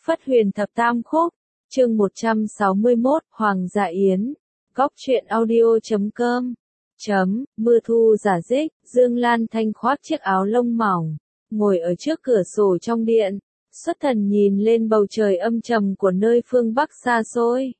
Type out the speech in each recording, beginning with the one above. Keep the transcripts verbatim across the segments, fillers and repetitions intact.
Phất Huyền Thập Tam Khúc, chương một trăm sáu mươi mốt, Hoàng Dạ Yến, Góc truyện audio chấm com, chấm, mưa thu giả dích, Dương Lan Thanh khoác chiếc áo lông mỏng, ngồi ở trước cửa sổ trong điện, xuất thần nhìn lên bầu trời âm trầm của nơi phương Bắc xa xôi.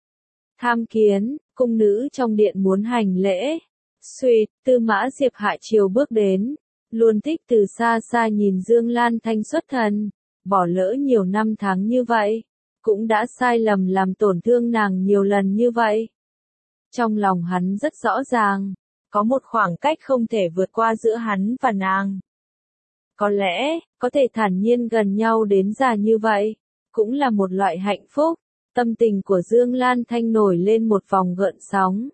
Tham kiến, cung nữ trong điện muốn hành lễ. Xuyệt, Tư Mã Diệp hạ chiều bước đến, luôn thích từ xa xa nhìn Dương Lan Thanh xuất thần, bỏ lỡ nhiều năm tháng như vậy, cũng đã sai lầm làm tổn thương nàng nhiều lần như vậy. Trong lòng hắn rất rõ ràng, có một khoảng cách không thể vượt qua giữa hắn và nàng. Có lẽ, có thể thản nhiên gần nhau đến già như vậy, cũng là một loại hạnh phúc. Tâm tình của Dương Lan Thanh nổi lên một vòng gợn sóng.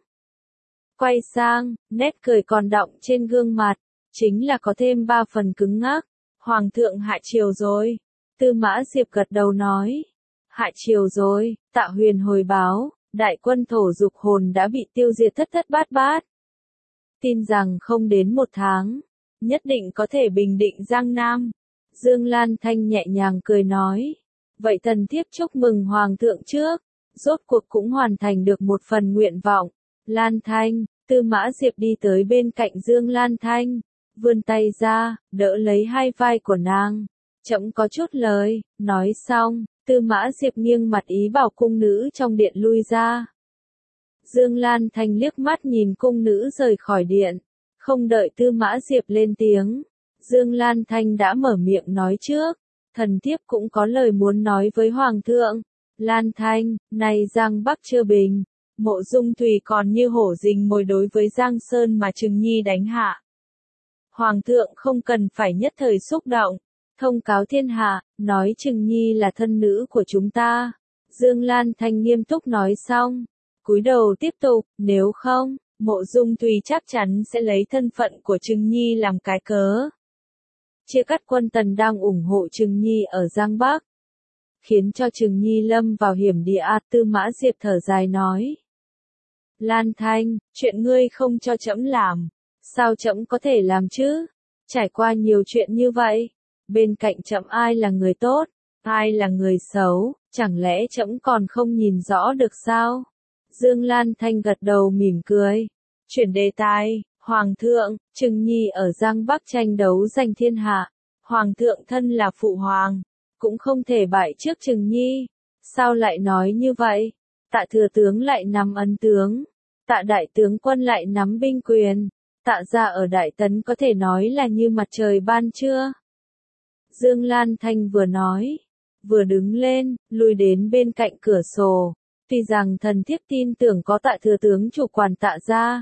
Quay sang, nét cười còn đọng trên gương mặt, chính là có thêm ba phần cứng ngắc. Hoàng thượng hạ triều rồi. Tư Mã Diệp gật đầu nói. Hạ triều rồi, Tạ Huyền hồi báo, đại quân thổ dục hồn đã bị tiêu diệt thất thất bát bát. Tin rằng không đến một tháng, nhất định có thể bình định Giang Nam. Dương Lan Thanh nhẹ nhàng cười nói. Vậy thần thiếp chúc mừng Hoàng thượng trước, rốt cuộc cũng hoàn thành được một phần nguyện vọng. Lan Thanh, Tư Mã Diệp đi tới bên cạnh Dương Lan Thanh, vươn tay ra, đỡ lấy hai vai của nàng. Chậm có chút lời, nói xong, Tư Mã Diệp nghiêng mặt ý bảo cung nữ trong điện lui ra. Dương Lan Thanh liếc mắt nhìn cung nữ rời khỏi điện, không đợi Tư Mã Diệp lên tiếng. Dương Lan Thanh đã mở miệng nói trước. Thần thiếp cũng có lời muốn nói với Hoàng thượng. Lan Thanh, này Giang Bắc chưa bình, Mộ Dung Thùy còn như hổ rình mồi đối với Giang Sơn mà Trừng Nhi đánh hạ. Hoàng thượng không cần phải nhất thời xúc động, thông cáo thiên hạ, nói Trừng Nhi là thân nữ của chúng ta. Dương Lan Thanh nghiêm túc nói xong, cúi đầu tiếp tục, nếu không, Mộ Dung Thùy chắc chắn sẽ lấy thân phận của Trừng Nhi làm cái cớ. Chia cắt quân Tần đang ủng hộ Trừng Nhi ở Giang Bắc, khiến cho Trừng Nhi lâm vào hiểm địa. Tư Mã Diệp thở dài nói. Lan Thanh, chuyện ngươi không cho trẫm làm, sao trẫm có thể làm chứ? Trải qua nhiều chuyện như vậy, bên cạnh trẫm ai là người tốt, ai là người xấu, chẳng lẽ trẫm còn không nhìn rõ được sao? Dương Lan Thanh gật đầu mỉm cười, chuyển đề tài. Hoàng thượng, Trừng Nhi ở Giang Bắc tranh đấu giành thiên hạ. Hoàng thượng thân là phụ hoàng, cũng không thể bại trước Trừng Nhi. Sao lại nói như vậy? Tạ thừa tướng lại nắm ấn tướng, Tạ đại tướng quân lại nắm binh quyền. Tạ gia ở Đại Tấn có thể nói là như mặt trời ban trưa. Dương Lan Thanh vừa nói, vừa đứng lên, lui đến bên cạnh cửa sổ. Tuy rằng thần thiếp tin tưởng có Tạ thừa tướng chủ quản Tạ gia,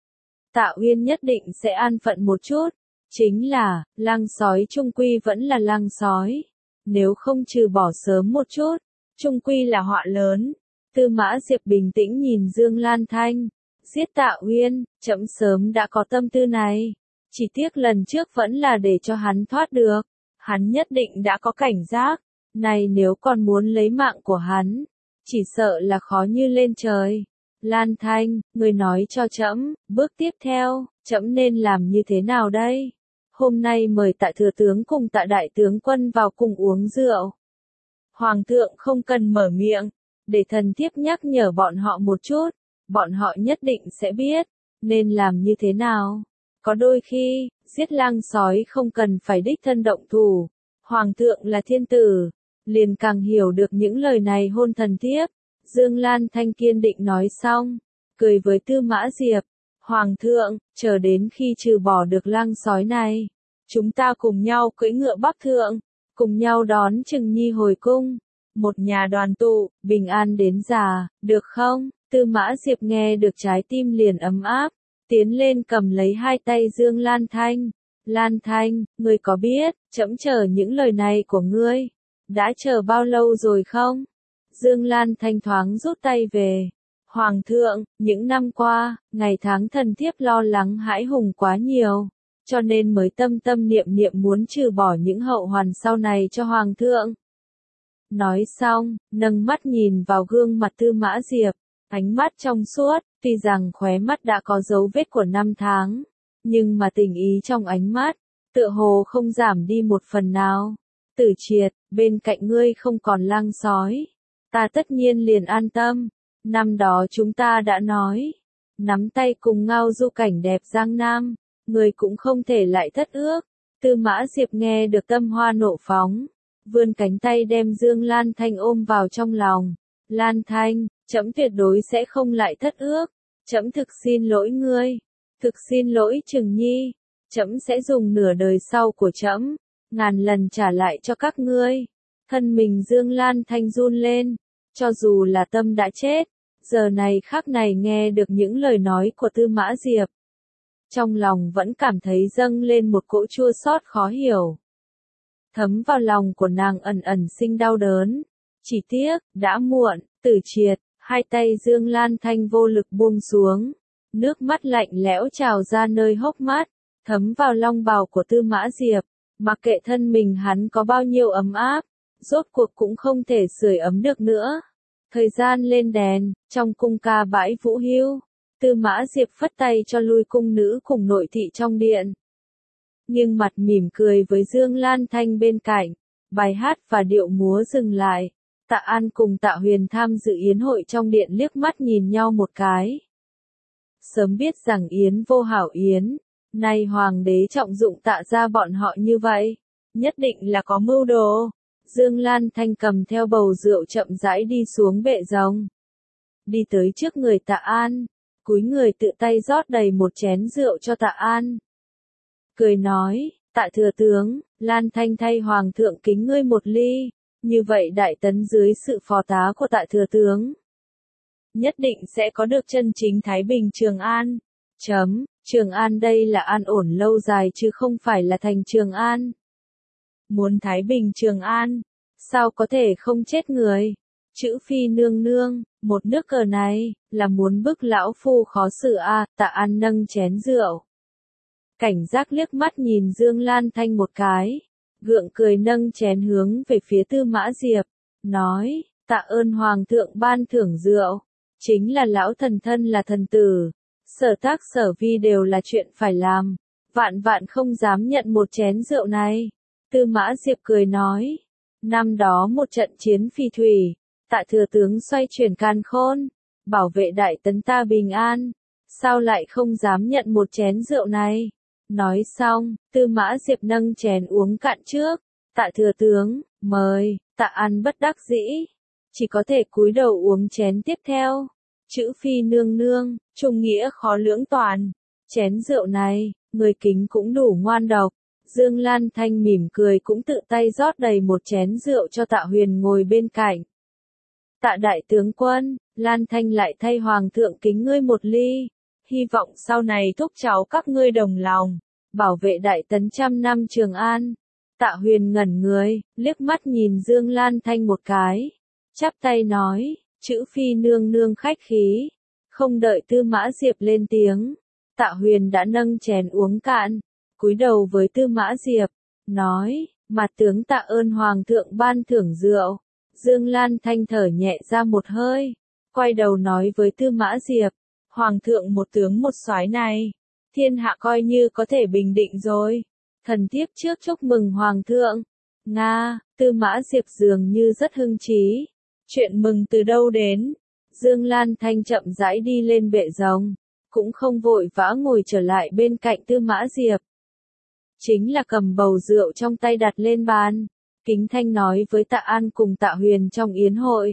Tạ Uyên nhất định sẽ an phận một chút, chính là, lang sói trung quy vẫn là lang sói, nếu không trừ bỏ sớm một chút, trung quy là họa lớn. Tư Mã Diệp bình tĩnh nhìn Dương Lan Thanh, giết Tạ Uyên, trẫm sớm đã có tâm tư này, chỉ tiếc lần trước vẫn là để cho hắn thoát được, hắn nhất định đã có cảnh giác, này nếu còn muốn lấy mạng của hắn, chỉ sợ là khó như lên trời. Lan Thanh, người nói cho trẫm, bước tiếp theo, trẫm nên làm như thế nào đây? Hôm nay mời Tạ thừa tướng cùng Tạ đại tướng quân vào cùng uống rượu. Hoàng thượng không cần mở miệng, để thần thiếp nhắc nhở bọn họ một chút, bọn họ nhất định sẽ biết, nên làm như thế nào. Có đôi khi, giết lang sói không cần phải đích thân động thủ. Hoàng thượng là thiên tử, liền càng hiểu được những lời này hôn thần thiếp. Dương Lan Thanh kiên định nói xong, cười với Tư Mã Diệp. Hoàng thượng, chờ đến khi trừ bỏ được lang sói này, chúng ta cùng nhau cưỡi ngựa bắc thượng, cùng nhau đón Trừng Nhi hồi cung. Một nhà đoàn tụ, bình an đến già, được không? Tư Mã Diệp nghe được trái tim liền ấm áp, tiến lên cầm lấy hai tay Dương Lan Thanh. Lan Thanh, ngươi có biết, trẫm chờ những lời này của ngươi, đã chờ bao lâu rồi không? Dương Lan Thanh thoáng rút tay về. Hoàng thượng, những năm qua, ngày tháng thần thiếp lo lắng hãi hùng quá nhiều, cho nên mới tâm tâm niệm niệm muốn trừ bỏ những hậu hoàn sau này cho Hoàng thượng. Nói xong, nâng mắt nhìn vào gương mặt Tư Mã Diệp, ánh mắt trong suốt, tuy rằng khóe mắt đã có dấu vết của năm tháng, nhưng mà tình ý trong ánh mắt, tựa hồ không giảm đi một phần nào. Tử Triệt, bên cạnh ngươi không còn lang sói, ta tất nhiên liền an tâm. Năm đó chúng ta đã nói, nắm tay cùng ngao du cảnh đẹp Giang Nam, ngươi cũng không thể lại thất ước. Tư Mã Diệp nghe được tâm hoa nộ phóng, vươn cánh tay đem Dương Lan Thanh ôm vào trong lòng. Lan Thanh, trẫm tuyệt đối sẽ không lại thất ước, trẫm thực xin lỗi ngươi, thực xin lỗi Trừng Nhi, trẫm sẽ dùng nửa đời sau của trẫm, ngàn lần trả lại cho các ngươi. Thân mình Dương Lan Thanh run lên, cho dù là tâm đã chết, giờ này khắc này nghe được những lời nói của Tư Mã Diệp. Trong lòng vẫn cảm thấy dâng lên một cỗ chua xót khó hiểu. Thấm vào lòng của nàng ẩn ẩn sinh đau đớn. Chỉ tiếc, đã muộn, Tử Triệt, hai tay Dương Lan Thanh vô lực buông xuống. Nước mắt lạnh lẽo trào ra nơi hốc mắt, thấm vào long bào của Tư Mã Diệp. Mặc kệ thân mình hắn có bao nhiêu ấm áp, rốt cuộc cũng không thể sưởi ấm được nữa. Thời gian lên đèn, trong cung ca bãi vũ hưu, Tư Mã Diệp phất tay cho lui cung nữ cùng nội thị trong điện. Nhưng mặt mỉm cười với Dương Lan Thanh bên cạnh, bài hát và điệu múa dừng lại. Tạ An cùng Tạ Huyền tham dự yến hội trong điện liếc mắt nhìn nhau một cái. Sớm biết rằng yến vô hảo yến, nay hoàng đế trọng dụng Tạ gia bọn họ như vậy, nhất định là có mưu đồ. Dương Lan Thanh cầm theo bầu rượu chậm rãi đi xuống bệ rồng. Đi tới trước người Tạ An, cúi người tự tay rót đầy một chén rượu cho Tạ An. Cười nói, Tạ thừa tướng, Lan Thanh thay hoàng thượng kính ngươi một ly, như vậy đại tấn dưới sự phò tá của Tạ thừa tướng, nhất định sẽ có được chân chính thái bình Trường An. Chấm, Trường An đây là an ổn lâu dài chứ không phải là thành Trường An. Muốn thái bình Trường An, sao có thể không chết người? Chữ Phi nương nương, một nước cờ này, là muốn bức lão phu khó xử a. À, Tạ An nâng chén rượu. Cảnh giác liếc mắt nhìn Dương Lan Thanh một cái, gượng cười nâng chén hướng về phía Tư Mã Diệp, nói, tạ ơn hoàng thượng ban thưởng rượu, chính là lão thần thân là thần tử, sở tác sở vi đều là chuyện phải làm, vạn vạn không dám nhận một chén rượu này. Tư Mã Diệp cười nói, năm đó một trận chiến phi thủy, Tạ thừa tướng xoay chuyển càn khôn, bảo vệ đại tấn ta bình an, sao lại không dám nhận một chén rượu này? Nói xong, Tư Mã Diệp nâng chén uống cạn trước. Tạ thừa tướng, mời. Tạ An bất đắc dĩ, chỉ có thể cúi đầu uống chén tiếp theo. Chữ Phi nương nương, trung nghĩa khó lưỡng toàn. Chén rượu này, người kính cũng đủ ngoan độc. Dương Lan Thanh mỉm cười cũng tự tay rót đầy một chén rượu cho Tạ Huyền ngồi bên cạnh. Tạ đại tướng quân, Lan Thanh lại thay hoàng thượng kính ngươi một ly. Hy vọng sau này thúc cháu các ngươi đồng lòng, bảo vệ đại tấn trăm năm Trường An. Tạ Huyền ngẩn người, liếc mắt nhìn Dương Lan Thanh một cái, chắp tay nói, chữ Phi nương nương khách khí. Không đợi Tư Mã Diệp lên tiếng, Tạ Huyền đã nâng chén uống cạn, cúi đầu với Tư Mã Diệp, nói, mặt tướng tạ ơn hoàng thượng ban thưởng rượu. Dương Lan Thanh thở nhẹ ra một hơi, quay đầu nói với Tư Mã Diệp, hoàng thượng một tướng một soái này, thiên hạ coi như có thể bình định rồi. Thần thiếp trước chúc mừng hoàng thượng. Nga, Tư Mã Diệp dường như rất hưng trí. Chuyện mừng từ đâu đến? Dương Lan Thanh chậm rãi đi lên bệ rồng, cũng không vội vã ngồi trở lại bên cạnh Tư Mã Diệp. Chính là cầm bầu rượu trong tay đặt lên bàn, kính thanh nói với Tạ An cùng Tạ Huyền trong yến hội.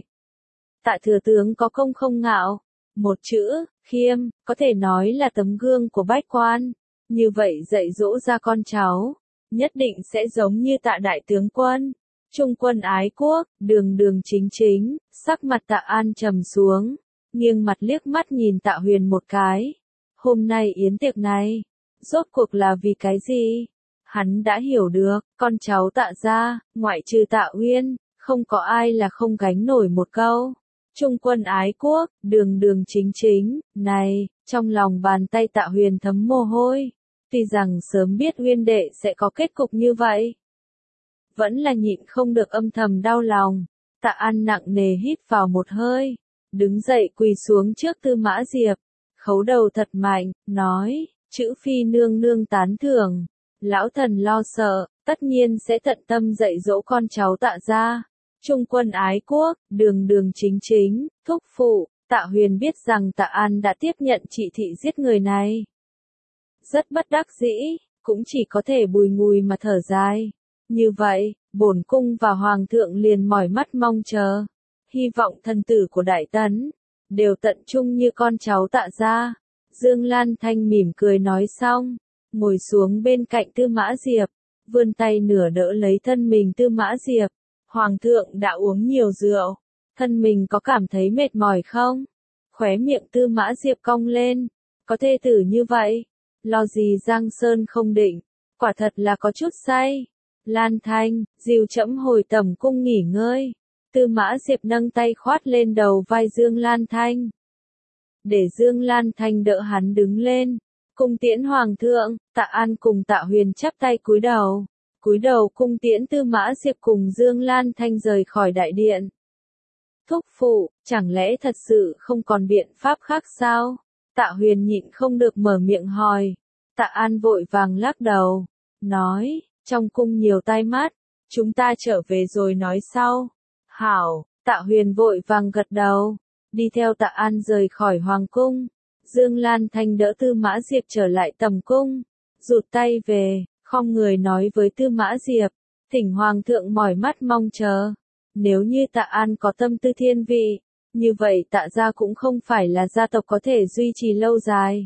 Tạ thừa tướng có công không ngạo, một chữ, khiêm, có thể nói là tấm gương của bách quan, như vậy dạy dỗ ra con cháu, nhất định sẽ giống như Tạ đại tướng quân, trung quân ái quốc, đường đường chính chính. Sắc mặt Tạ An trầm xuống, nghiêng mặt liếc mắt nhìn Tạ Huyền một cái. Hôm nay yến tiệc này, rốt cuộc là vì cái gì? Hắn đã hiểu được, con cháu Tạ gia, ngoại trừ Tạ Uyên, không có ai là không gánh nổi một câu. Trung quân ái quốc, đường đường chính chính, này, trong lòng bàn tay Tạ Huyền thấm mồ hôi. Tuy rằng sớm biết Uyên đệ sẽ có kết cục như vậy, vẫn là nhịn không được âm thầm đau lòng. Tạ An nặng nề hít vào một hơi, đứng dậy quỳ xuống trước Tư Mã Diệp, khấu đầu thật mạnh, nói, chữ Phi nương nương tán thưởng, lão thần lo sợ, tất nhiên sẽ tận tâm dạy dỗ con cháu Tạ gia. Trung quân ái quốc, đường đường chính chính, thúc phụ. Tạ Huyền biết rằng Tạ An đã tiếp nhận chỉ thị giết người này. Rất bất đắc dĩ, cũng chỉ có thể bùi ngùi mà thở dài. Như vậy, bổn cung và hoàng thượng liền mỏi mắt mong chờ. Hy vọng thần tử của Đại Tấn đều tận trung như con cháu Tạ gia. Dương Lan Thanh mỉm cười nói xong, ngồi xuống bên cạnh Tư Mã Diệp, vươn tay nửa đỡ lấy thân mình Tư Mã Diệp. Hoàng thượng đã uống nhiều rượu, thân mình có cảm thấy mệt mỏi không? Khóe miệng Tư Mã Diệp cong lên, có thê tử như vậy, lo gì Giang Sơn không định, quả thật là có chút say. Lan Thanh, dìu trẫm hồi tẩm cung nghỉ ngơi. Tư Mã Diệp nâng tay khoát lên đầu vai Dương Lan Thanh, để Dương Lan Thanh đỡ hắn đứng lên. Cung tiễn hoàng thượng. Tạ An cùng Tạ Huyền chắp tay cúi đầu, cúi đầu cung tiễn Tư Mã Diệp cùng Dương Lan Thanh rời khỏi đại điện. Thúc phụ, chẳng lẽ thật sự không còn biện pháp khác sao? Tạ Huyền nhịn không được mở miệng hỏi. Tạ An vội vàng lắc đầu, nói, trong cung nhiều tai mắt, chúng ta trở về rồi nói sau. Hảo. Tạ Huyền vội vàng gật đầu, đi theo Tạ An rời khỏi hoàng cung. Dương Lan Thanh đỡ Tư Mã Diệp trở lại tầm cung, rụt tay về, khom người nói với Tư Mã Diệp, thỉnh hoàng thượng mỏi mắt mong chờ. Nếu như Tạ An có tâm tư thiên vị, như vậy Tạ gia cũng không phải là gia tộc có thể duy trì lâu dài.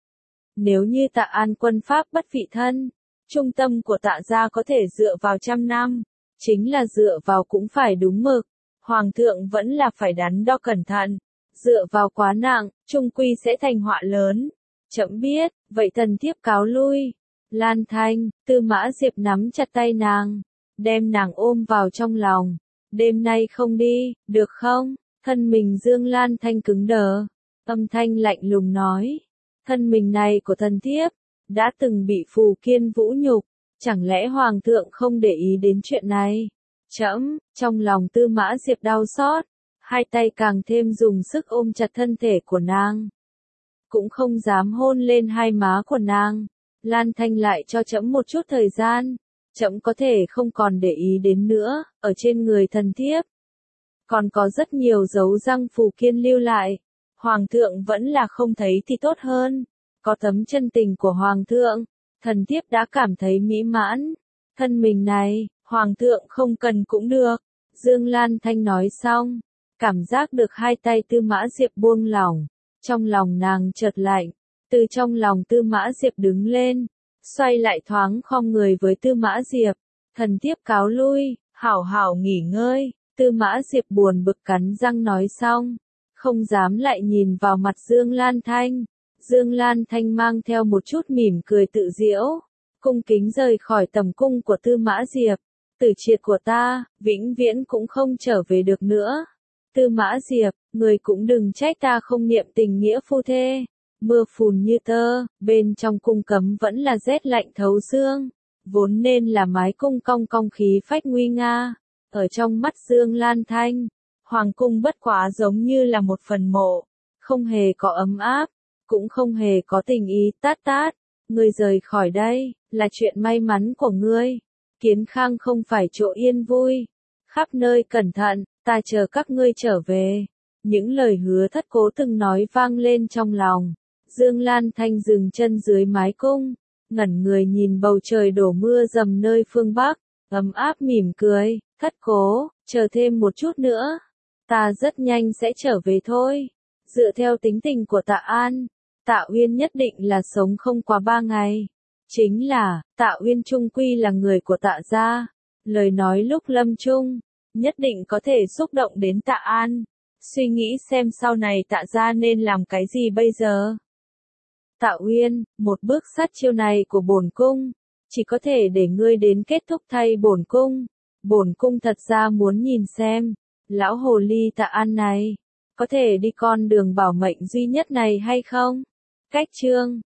Nếu như Tạ An quân pháp bất vị thân, trung tâm của Tạ gia có thể dựa vào trăm năm, chính là dựa vào cũng phải đúng mực. Hoàng thượng vẫn là phải đắn đo cẩn thận, dựa vào quá nặng, trung quy sẽ thành họa lớn. Trẫm biết, vậy thần thiếp cáo lui. Lan Thanh, Tư Mã Diệp nắm chặt tay nàng, đem nàng ôm vào trong lòng. Đêm nay không đi, được không? Thân mình Dương Lan Thanh cứng đờ, âm thanh lạnh lùng nói, thân mình này của thần thiếp đã từng bị Phù Kiên vũ nhục, chẳng lẽ hoàng thượng không để ý đến chuyện này? Trẫm, trong lòng Tư Mã Diệp đau xót, hai tay càng thêm dùng sức ôm chặt thân thể của nàng, cũng không dám hôn lên hai má của nàng. Lan Thanh lại cho trẫm một chút thời gian, trẫm có thể không còn để ý đến nữa, ở trên người thần thiếp còn có rất nhiều dấu răng Phù Kiên lưu lại, hoàng thượng vẫn là không thấy thì tốt hơn. Có tấm chân tình của hoàng thượng, thần thiếp đã cảm thấy mỹ mãn. Thân mình này, hoàng thượng không cần cũng được. Dương Lan Thanh nói xong, cảm giác được hai tay Tư Mã Diệp buông lỏng, trong lòng nàng chợt lạnh. Từ trong lòng Tư Mã Diệp đứng lên, xoay lại thoáng khom người với Tư Mã Diệp, thần thiếp cáo lui, hảo hảo nghỉ ngơi. Tư Mã Diệp buồn bực cắn răng nói xong, không dám lại nhìn vào mặt Dương Lan Thanh. Dương Lan Thanh mang theo một chút mỉm cười tự giễu, cung kính rời khỏi tầm cung của Tư Mã Diệp. Tử triệt của ta, vĩnh viễn cũng không trở về được nữa. Tư Mã Diệp, người cũng đừng trách ta không niệm tình nghĩa phu thê. Mưa phùn như tơ, bên trong cung cấm vẫn là rét lạnh thấu xương, vốn nên là mái cung cong cong khí phách nguy nga. Ở trong mắt Dương Lan Thanh, hoàng cung bất quá giống như là một phần mộ, không hề có ấm áp, cũng không hề có tình ý tát tát. Ngươi rời khỏi đây, là chuyện may mắn của ngươi. Kiến Khang không phải chỗ yên vui. Khắp nơi cẩn thận, ta chờ các ngươi trở về. Những lời hứa thất cố từng nói vang lên trong lòng. Dương Lan Thanh dừng chân dưới mái cung, ngẩn người nhìn bầu trời đổ mưa dầm nơi phương Bắc, ấm áp mỉm cười, thất cố, chờ thêm một chút nữa. Ta rất nhanh sẽ trở về thôi. Dựa theo tính tình của Tạ An, Tạ Uyên nhất định là sống không quá ba ngày. Chính là, Tạ Uyên trung quy là người của Tạ gia. Lời nói lúc lâm chung, nhất định có thể xúc động đến Tạ An. Suy nghĩ xem sau này Tạ gia nên làm cái gì bây giờ. Tạ Uyên, một bước sát chiêu này của bổn cung, chỉ có thể để ngươi đến kết thúc thay bổn cung. Bổn cung thật ra muốn nhìn xem, lão hồ ly Tạ An này, có thể đi con đường bảo mệnh duy nhất này hay không? Cách chương